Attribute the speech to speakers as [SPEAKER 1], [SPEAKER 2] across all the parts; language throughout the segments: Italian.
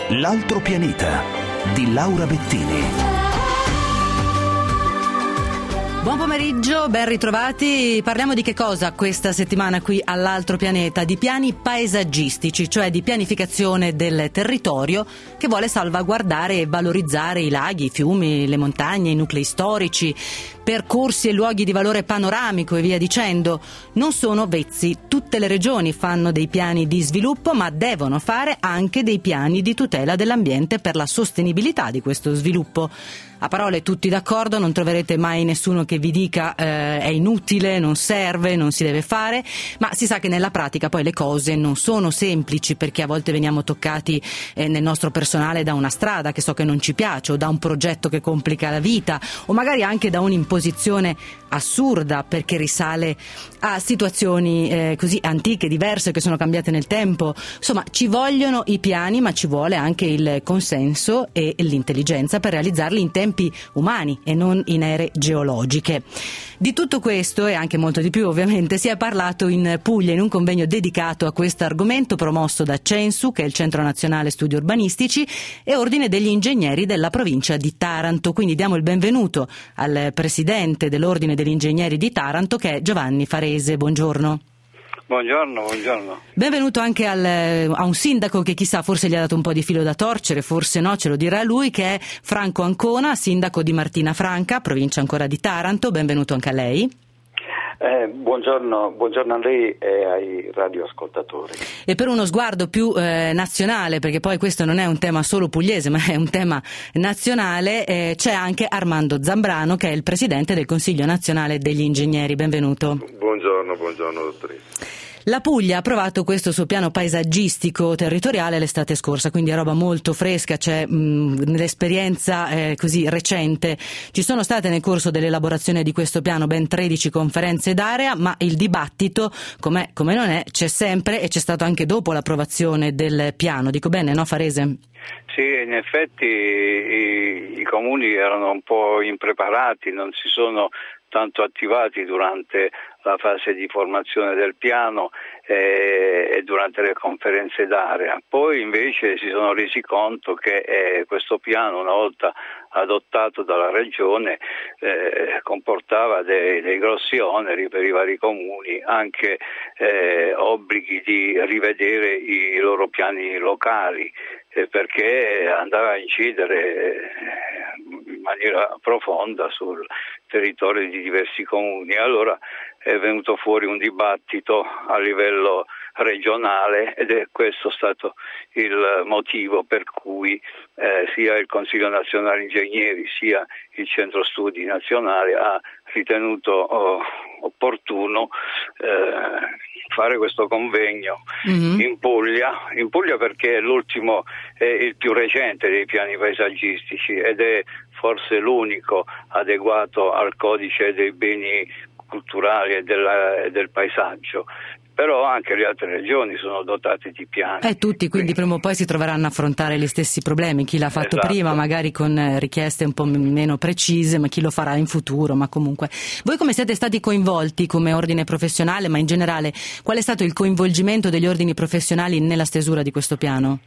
[SPEAKER 1] L'altro pianeta di Laura Bettini.
[SPEAKER 2] Buon pomeriggio, ben ritrovati. Parliamo di che cosa questa settimana qui all'altro pianeta? Di piani paesaggistici, cioè di pianificazione del territorio che vuole salvaguardare e valorizzare i laghi, i fiumi, le montagne, i nuclei storici, percorsi e luoghi di valore panoramico e via dicendo. Non sono vezzi, tutte le regioni fanno dei piani di sviluppo, ma devono fare anche dei piani di tutela dell'ambiente per la sostenibilità di questo sviluppo. A parole tutti d'accordo, non troverete mai nessuno che vi dica è inutile, non serve, non si deve fare, ma si sa che nella pratica poi le cose non sono semplici, perché a volte veniamo toccati nel nostro personale da una strada che so che non ci piace, o da un progetto che complica la vita, o magari anche da un'imposizione assurda perché risale a situazioni così antiche, diverse, che sono cambiate nel tempo. Insomma, ci vogliono i piani, ma ci vuole anche il consenso e l'intelligenza per realizzarli in tempi umani e non in ere geologiche. Di tutto questo e anche molto di più ovviamente si è parlato in Puglia in un convegno dedicato a questo argomento promosso da Censu, che è il Centro Nazionale Studi Urbanistici, e Ordine degli Ingegneri della provincia di Taranto. Quindi diamo il benvenuto al presidente dell'Ordine degli Ingegneri di Taranto, che è Giovanni Farese. Buongiorno.
[SPEAKER 3] Buongiorno.
[SPEAKER 2] Benvenuto anche a un sindaco che chissà forse gli ha dato un po' di filo da torcere, forse no, ce lo dirà lui, che è Franco Ancona, sindaco di Martina Franca, provincia ancora di Taranto. Benvenuto anche a lei.
[SPEAKER 3] Buongiorno a lei e ai radioascoltatori.
[SPEAKER 2] E per uno sguardo più nazionale, perché poi questo non è un tema solo pugliese ma è un tema nazionale, c'è anche Armando Zambrano, che è il presidente del Consiglio Nazionale degli Ingegneri. Benvenuto.
[SPEAKER 4] Buongiorno dottoressa.
[SPEAKER 2] La Puglia ha approvato questo suo piano paesaggistico territoriale l'estate scorsa, quindi è roba molto fresca, c'è nell'esperienza così recente. Ci sono state nel corso dell'elaborazione di questo piano ben 13 conferenze d'area, ma il dibattito, come non è, c'è sempre e c'è stato anche dopo l'approvazione del piano. Dico bene, no Farese?
[SPEAKER 3] Sì, in effetti i comuni erano un po' impreparati, non si sono tanto attivati durante la fase di formazione del piano e durante le conferenze d'area. Poi invece si sono resi conto che questo piano, una volta adottato dalla Regione, comportava dei grossi oneri per i vari comuni, anche obblighi di rivedere i loro piani locali, perché andava a incidere in maniera profonda sul territorio di diversi comuni. Allora è venuto fuori un dibattito a livello regionale ed è questo stato il motivo per cui sia il Consiglio Nazionale Ingegneri sia il Centro Studi Nazionale ha ritenuto opportuno fare questo convegno in Puglia perché l'ultimo è il più recente dei piani paesaggistici ed è forse l'unico adeguato al codice dei beni culturali e del paesaggio. Però anche le altre regioni sono dotate di piani.
[SPEAKER 2] Tutti, quindi prima o poi si troveranno a affrontare gli stessi problemi, chi l'ha fatto prima magari con richieste un po' meno precise, ma chi lo farà in futuro, ma comunque. Voi come siete stati coinvolti come ordine professionale, ma in generale qual è stato il coinvolgimento degli ordini professionali nella stesura di questo piano?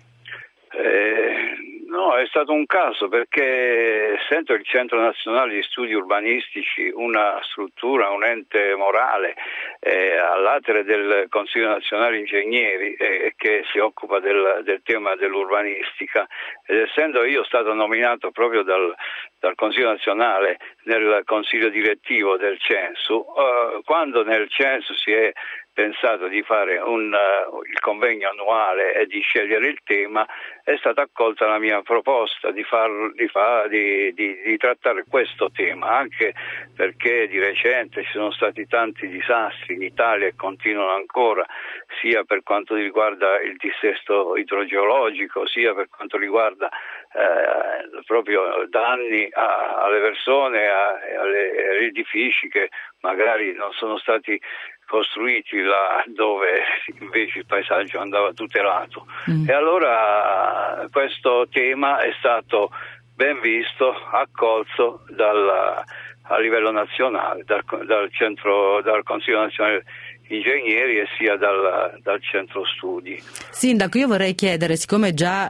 [SPEAKER 3] No, è stato un caso perché essendo il Centro Nazionale di Studi Urbanistici una struttura, un ente morale all'atere del Consiglio Nazionale Ingegneri che si occupa del tema dell'urbanistica, ed essendo io stato nominato proprio dal Consiglio Nazionale nel Consiglio Direttivo del Censu, quando nel Censu si è pensato di fare il convegno annuale e di scegliere il tema, è stata accolta la mia proposta di trattare questo tema, anche perché di recente ci sono stati tanti disastri in Italia e continuano ancora, sia per quanto riguarda il dissesto idrogeologico, sia per quanto riguarda proprio danni alle persone, agli edifici che magari non sono stati costruiti là dove invece il paesaggio andava tutelato. E allora questo tema è stato ben visto, accolto a livello nazionale, dal Consiglio Nazionale ingegneri e sia dal centro studi.
[SPEAKER 2] Sindaco, io vorrei chiedere, siccome già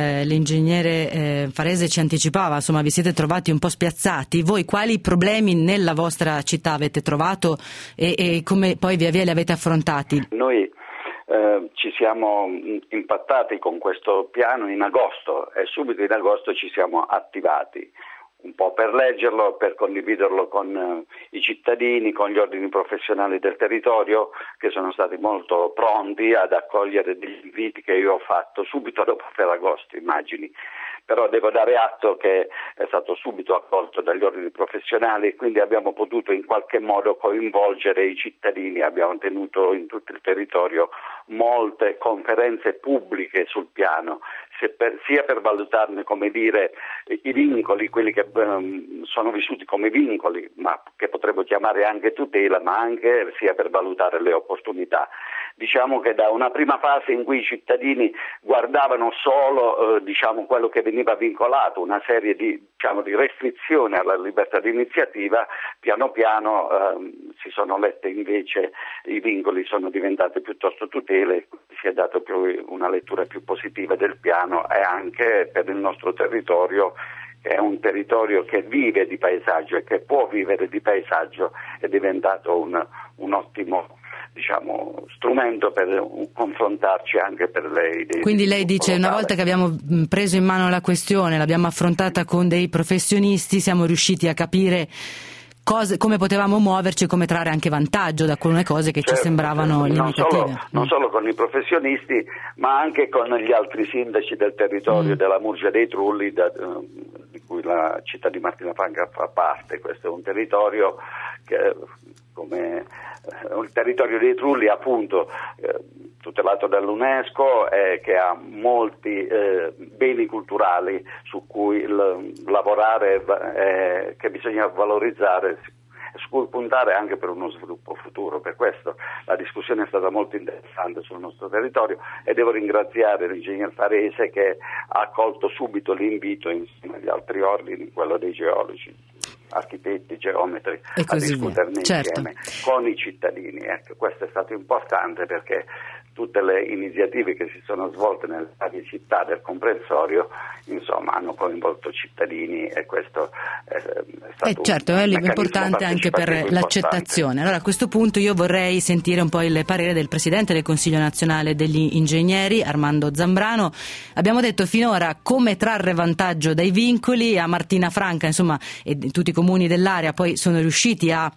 [SPEAKER 2] l'ingegnere Farese ci anticipava, insomma vi siete trovati un po' spiazzati, voi quali problemi nella vostra città avete trovato e come poi via via li avete affrontati?
[SPEAKER 5] Noi ci siamo impattati con questo piano in agosto e subito in agosto ci siamo attivati, un po' per leggerlo, per condividerlo con i cittadini, con gli ordini professionali del territorio, che sono stati molto pronti ad accogliere degli inviti che io ho fatto subito dopo Ferragosto, immagini. Però devo dare atto che è stato subito accolto dagli ordini professionali, quindi abbiamo potuto in qualche modo coinvolgere i cittadini, abbiamo tenuto in tutto il territorio molte conferenze pubbliche sul piano, sia per valutarne, come dire, i vincoli, quelli che sono vissuti come vincoli, ma che potremmo chiamare anche tutela, ma anche sia per valutare le opportunità. Diciamo che da una prima fase in cui i cittadini guardavano solo quello che veniva vincolato, una serie di restrizioni alla libertà di iniziativa, piano piano si sono lette invece i vincoli, sono diventati piuttosto tutele, si è dato una lettura più positiva del piano e anche per il nostro territorio, che è un territorio che vive di paesaggio e che può vivere di paesaggio, è diventato un ottimo strumento per confrontarci anche per le idee.
[SPEAKER 2] Quindi lei dice, una volta che abbiamo preso in mano la questione, l'abbiamo affrontata con dei professionisti, siamo riusciti a capire come potevamo muoverci e come trarre anche vantaggio da alcune cose che ci sembravano limitative.
[SPEAKER 5] Non solo con i professionisti, ma anche con gli altri sindaci del territorio della Murgia dei Trulli, di cui la città di Martina Franca fa parte. Questo è un territorio che, come il territorio dei Trulli, appunto, tutelato dall'UNESCO, che ha molti beni culturali su cui lavorare, che bisogna valorizzare, su cui puntare anche per uno sviluppo futuro. Per questo la discussione è stata molto interessante sul nostro territorio e devo ringraziare l'ingegner Farese che ha accolto subito l'invito insieme agli altri ordini, quello dei geologi, architetti, geometri, a discuterne insieme con i cittadini. Ecco, questo è stato importante perché tutte le iniziative che si sono svolte nelle varie città del comprensorio, insomma, hanno coinvolto cittadini e questo è stato
[SPEAKER 2] certo, è importante anche per l'accettazione. Allora, a questo punto io vorrei sentire un po' il parere del Presidente del Consiglio Nazionale degli Ingegneri, Armando Zambrano. Abbiamo detto finora come trarre vantaggio dai vincoli. A Martina Franca, insomma, e tutti i comuni dell'area poi sono riusciti a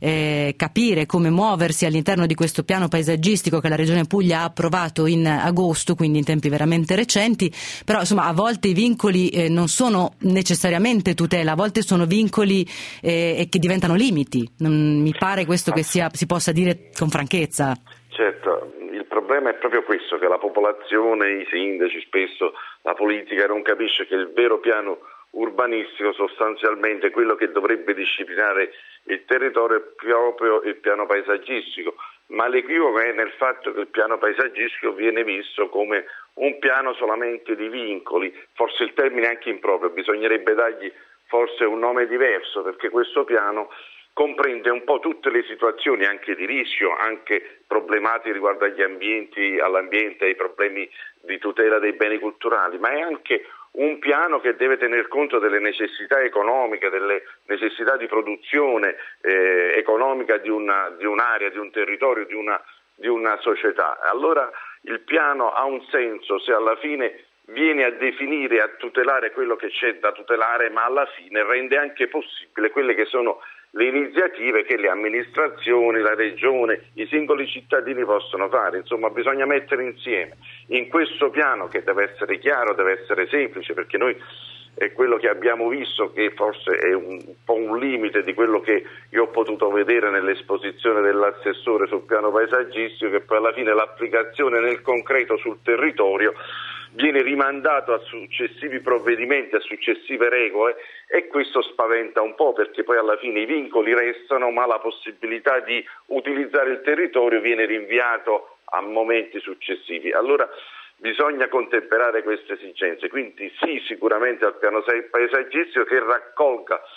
[SPEAKER 2] capire come muoversi all'interno di questo piano paesaggistico che la Regione Puglia ha approvato in agosto, quindi in tempi veramente recenti. Però insomma, a volte i vincoli non sono necessariamente tutela, a volte sono vincoli che diventano limiti. Mi pare questo che si possa dire con franchezza.
[SPEAKER 4] Certo, il problema è proprio questo, che la popolazione, i sindaci, spesso la politica non capisce che il vero piano urbanistico, sostanzialmente quello che dovrebbe disciplinare il territorio, è proprio il piano paesaggistico, ma l'equivoco è nel fatto che il piano paesaggistico viene visto come un piano solamente di vincoli. Forse il termine è anche improprio, bisognerebbe dargli forse un nome diverso, perché questo piano comprende un po' tutte le situazioni anche di rischio, anche problematiche riguardo all'ambiente, ai problemi di tutela dei beni culturali, ma è anche un piano che deve tener conto delle necessità economiche, delle necessità di produzione economica di un'area, di un territorio, di una società. Allora il piano ha un senso se alla fine viene a definire, a tutelare quello che c'è da tutelare, ma alla fine rende anche possibile quelle che sono le iniziative che le amministrazioni, la regione, i singoli cittadini possono fare. Insomma, bisogna mettere insieme in questo piano, che deve essere chiaro, deve essere semplice, perché noi è quello che abbiamo visto, che forse è un po' un limite di quello che io ho potuto vedere nell'esposizione dell'assessore sul piano paesaggistico, che poi alla fine l'applicazione nel concreto sul territorio viene rimandato a successivi provvedimenti, a successive regole, e questo spaventa un po', perché poi alla fine i vincoli restano, ma la possibilità di utilizzare il territorio viene rinviato a momenti successivi. Allora bisogna contemperare queste esigenze, quindi sì, sicuramente al piano paesaggistico, che raccolga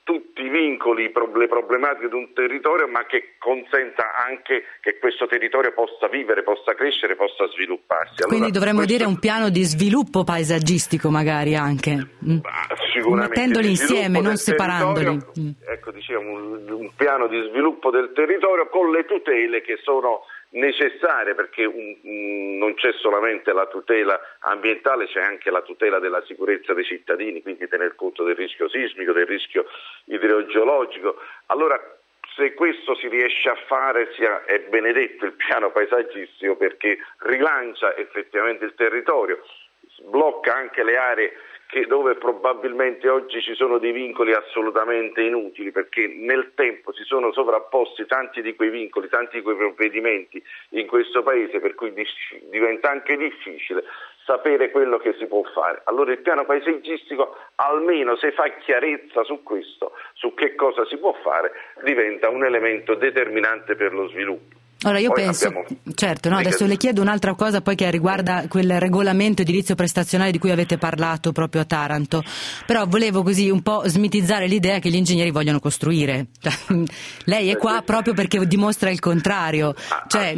[SPEAKER 4] tutti i vincoli, le problematiche di un territorio, ma che consenta anche che questo territorio possa vivere, possa crescere, possa svilupparsi. Allora,
[SPEAKER 2] quindi dovremmo dire un piano di sviluppo paesaggistico magari anche, mettendoli insieme, non separandoli.
[SPEAKER 4] Ecco, diciamo un piano di sviluppo del territorio con le tutele che sono necessarie, perché non c'è solamente la tutela ambientale, c'è anche la tutela della sicurezza dei cittadini, quindi tener conto del rischio sismico, del rischio idrogeologico. Allora, se questo si riesce a fare, è benedetto il piano paesaggistico, perché rilancia effettivamente il territorio, sblocca anche le aree dove probabilmente oggi ci sono dei vincoli assolutamente inutili, perché nel tempo si sono sovrapposti tanti di quei vincoli, tanti di quei provvedimenti in questo paese, per cui diventa anche difficile sapere quello che si può fare. Allora il piano paesaggistico, almeno se fa chiarezza su questo, su che cosa si può fare, diventa un elemento determinante per lo sviluppo.
[SPEAKER 2] Ora io penso, certo, no, adesso le chiedo un'altra cosa poi che riguarda quel regolamento edilizio prestazionale di cui avete parlato proprio a Taranto, però volevo così un po' smitizzare l'idea che gli ingegneri vogliono costruire. Lei è qua proprio perché dimostra il contrario, cioè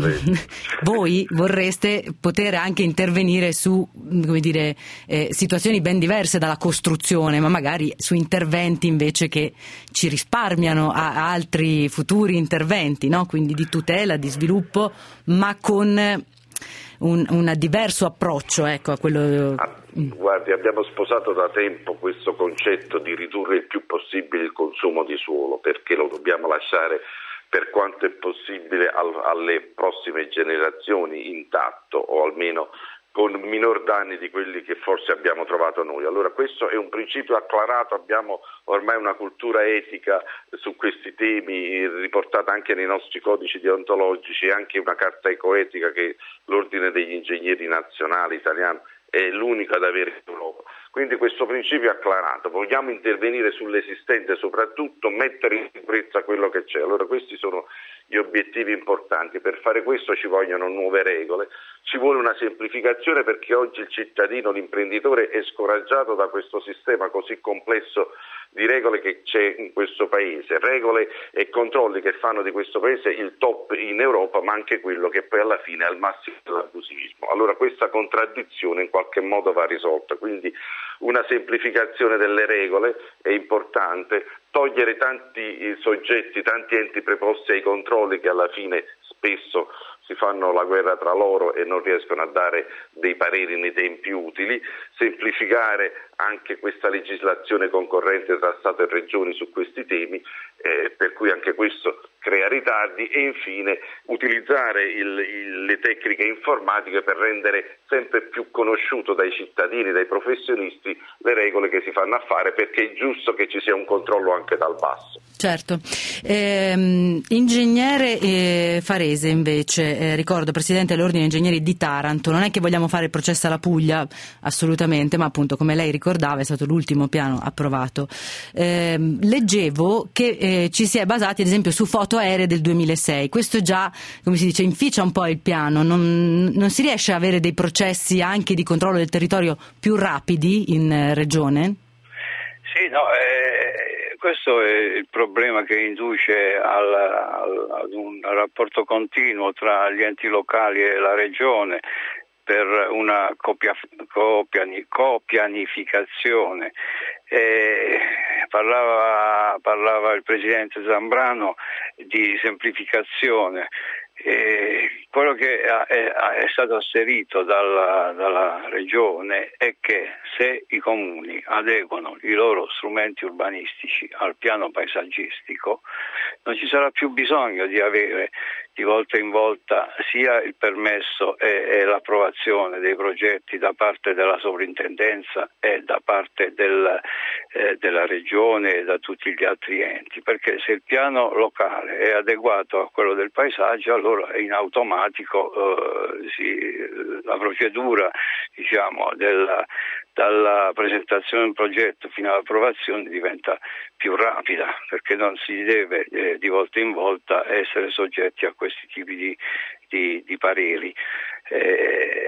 [SPEAKER 2] voi vorreste poter anche intervenire su, come dire, situazioni ben diverse dalla costruzione, ma magari su interventi invece che ci risparmiano a altri futuri interventi, no? Quindi di tutela, di sviluppo, ma con un diverso approccio, ecco, a quello.
[SPEAKER 4] Guardi, abbiamo sposato da tempo questo concetto di ridurre il più possibile il consumo di suolo, perché lo dobbiamo lasciare per quanto è possibile alle prossime generazioni intatto, o almeno con minor danni di quelli che forse abbiamo trovato noi. Allora questo è un principio acclarato, abbiamo ormai una cultura etica su questi temi riportata anche nei nostri codici deontologici, e anche una carta ecoetica che l'Ordine degli Ingegneri Nazionali italiano è l'unico ad avere in Europa. Quindi questo principio è acclarato, vogliamo intervenire sull'esistente, soprattutto mettere in sicurezza quello che c'è. Allora questi sono gli obiettivi importanti. Per fare questo ci vogliono nuove regole, ci vuole una semplificazione, perché oggi il cittadino, l'imprenditore è scoraggiato da questo sistema così complesso di regole che c'è in questo paese, regole e controlli che fanno di questo paese il top in Europa, ma anche quello che poi alla fine è al massimo dell'abusivismo. Allora questa contraddizione in qualche modo va risolta, quindi una semplificazione delle regole è importante, togliere tanti soggetti, tanti enti preposti ai controlli che alla fine spesso si fanno la guerra tra loro e non riescono a dare dei pareri nei tempi utili, semplificare anche questa legislazione concorrente tra Stato e Regioni su questi temi, per cui anche questo crea ritardi, e infine utilizzare le tecniche informatiche per rendere sempre più conosciuto dai cittadini, dai professionisti, le regole che si fanno a fare, perché è giusto che ci sia un controllo anche dal basso.
[SPEAKER 2] Certo. Ingegnere Farese invece, ricordo presidente dell'Ordine Ingegneri di Taranto, non è che vogliamo fare il processo alla Puglia, assolutamente, ma appunto come lei ricordava è stato l'ultimo piano approvato. Leggevo che ci si è basati ad esempio su foto aeree del 2006, questo già, come si dice, inficia un po' il piano, non si riesce a avere dei processi anche di controllo del territorio più rapidi in regione?
[SPEAKER 3] Sì, no, questo è il problema che induce ad un rapporto continuo tra gli enti locali e la regione per una copianificazione. Parlava il presidente Zambrano di semplificazione. Quello che è stato asserito dalla regione è che se i comuni adeguano i loro strumenti urbanistici al piano paesaggistico non ci sarà più bisogno di avere di volta in volta sia il permesso e l'approvazione dei progetti da parte della sovrintendenza e da parte della regione e da tutti gli altri enti, perché se il piano locale è adeguato a quello del paesaggio, allora in automatico la procedura, diciamo, dalla presentazione del progetto fino all'approvazione diventa più rapida, perché non si deve di volta in volta essere soggetti a questi tipi di pareri.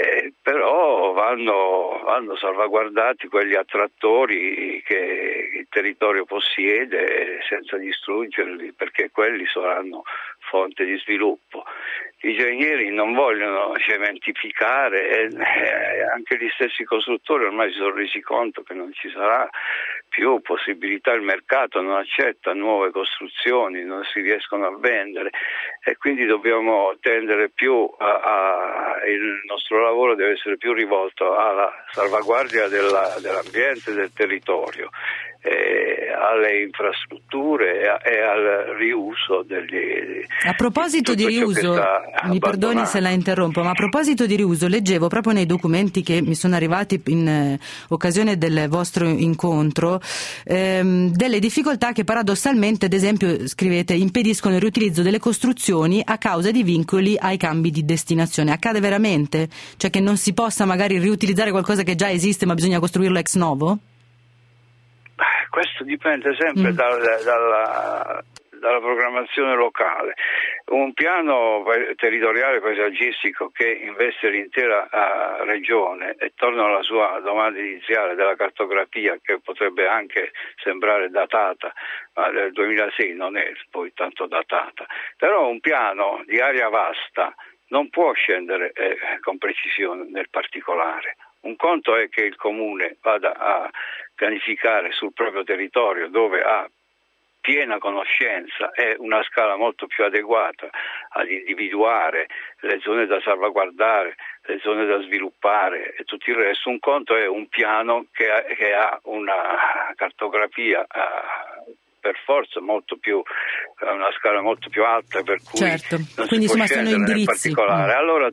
[SPEAKER 3] Però vanno salvaguardati quegli attrattori che territorio possiede senza distruggerli, perché quelli saranno fonte di sviluppo. Gli ingegneri non vogliono cementificare e anche gli stessi costruttori ormai si sono resi conto che non ci sarà più possibilità, il mercato non accetta nuove costruzioni, non si riescono a vendere e quindi dobbiamo tendere più il nostro lavoro deve essere più rivolto alla salvaguardia dell'ambiente, del territorio, alle infrastrutture e al riuso degli.
[SPEAKER 2] A proposito di riuso, mi perdoni se la interrompo, ma a proposito di riuso, leggevo proprio nei documenti che mi sono arrivati in occasione del vostro incontro delle difficoltà che paradossalmente, ad esempio, scrivete, impediscono il riutilizzo delle costruzioni a causa di vincoli ai cambi di destinazione. Accade veramente? Cioè che non si possa magari riutilizzare qualcosa che già esiste ma bisogna costruirlo ex novo?
[SPEAKER 3] Questo dipende sempre dalla programmazione locale. Un piano territoriale paesaggistico che investe l'intera regione e torna alla sua domanda iniziale della cartografia, che potrebbe anche sembrare datata, ma del 2006 non è poi tanto datata, però un piano di area vasta non può scendere con precisione nel particolare. Un conto è che il comune vada a pianificare sul proprio territorio, dove ha piena conoscenza e una scala molto più adeguata ad individuare le zone da salvaguardare, le zone da sviluppare e tutto il resto. Un conto è un piano che ha una cartografia per forza molto più, una scala molto più alta, per cui
[SPEAKER 2] certo.
[SPEAKER 3] Non
[SPEAKER 2] quindi
[SPEAKER 3] si può
[SPEAKER 2] sono
[SPEAKER 3] scendere nel
[SPEAKER 2] indirizzi.
[SPEAKER 3] particolare. Allora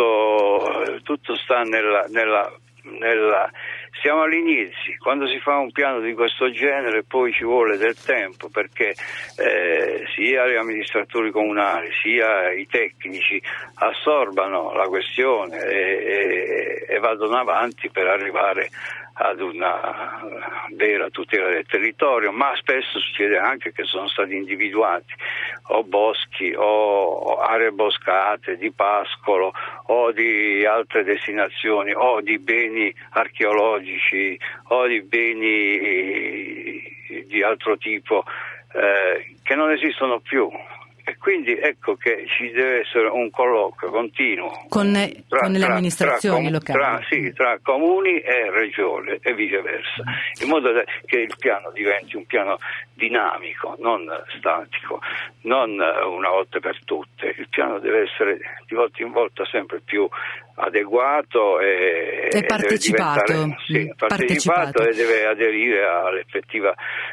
[SPEAKER 3] tutto sta nella siamo agli inizi. Quando si fa un piano di questo genere poi ci vuole del tempo, perché sia gli amministratori comunali sia i tecnici assorbano la questione e vadano avanti per arrivare ad una vera tutela del territorio, ma spesso succede anche che sono stati individuati o boschi o aree boscate di pascolo o di altre destinazioni o di beni archeologici o di beni di altro tipo che non esistono più. E quindi ecco che ci deve essere un colloquio continuo
[SPEAKER 2] con le amministrazioni locali.
[SPEAKER 3] Tra comuni e regione e viceversa, in modo che il piano diventi un piano dinamico, non statico, non una volta per tutte. Il piano deve essere di volta in volta sempre più adeguato e
[SPEAKER 2] partecipato.
[SPEAKER 3] Partecipato e deve aderire all'effettiva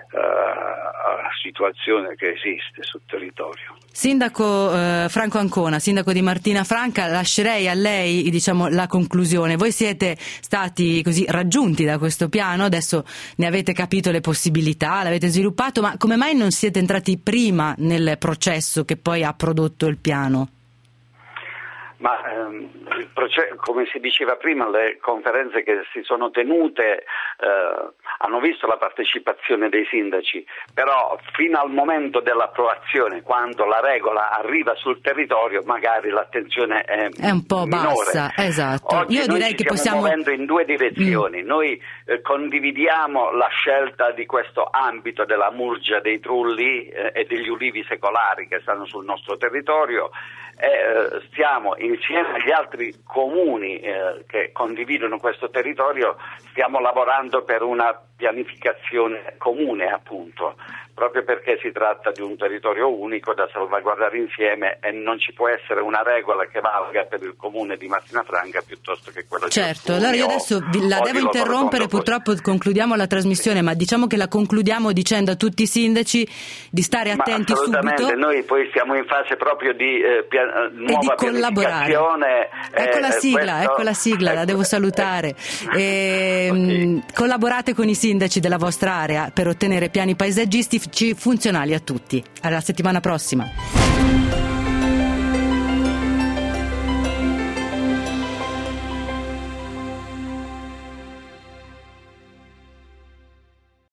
[SPEAKER 3] situazione che esiste sul territorio.
[SPEAKER 2] Sindaco Franco Ancona, sindaco di Martina Franca, lascerei a lei la conclusione. Voi siete stati così raggiunti da questo piano, adesso ne avete capito le possibilità, l'avete sviluppato, ma come mai non siete entrati prima nel processo che poi ha prodotto il piano?
[SPEAKER 5] Ma come si diceva prima, le conferenze che si sono tenute hanno visto la partecipazione dei sindaci, però fino al momento dell'approvazione, quando la regola arriva sul territorio, magari l'attenzione è un po'
[SPEAKER 2] minore. Bassa. Esatto.
[SPEAKER 5] Oggi
[SPEAKER 2] io direi che
[SPEAKER 5] stiamo muovendo in due direzioni. Noi condividiamo la scelta di questo ambito della Murgia dei Trulli e degli ulivi secolari che stanno sul nostro territorio. Stiamo insieme agli altri comuni che condividono questo territorio, stiamo lavorando per una pianificazione comune, appunto, proprio perché si tratta di un territorio unico da salvaguardare insieme e non ci può essere una regola che valga per il comune di Martina Franca piuttosto che quella di
[SPEAKER 2] Certo, allora io adesso la devo interrompere, purtroppo concludiamo la trasmissione, ma diciamo che la concludiamo dicendo a tutti i sindaci di stare attenti subito.
[SPEAKER 5] Noi poi siamo in fase proprio di nuova pianificazione.
[SPEAKER 2] Ecco la sigla, la devo salutare. Collaborate con i sindaci della vostra area per ottenere piani paesaggistici funzionali a tutti. Alla settimana prossima.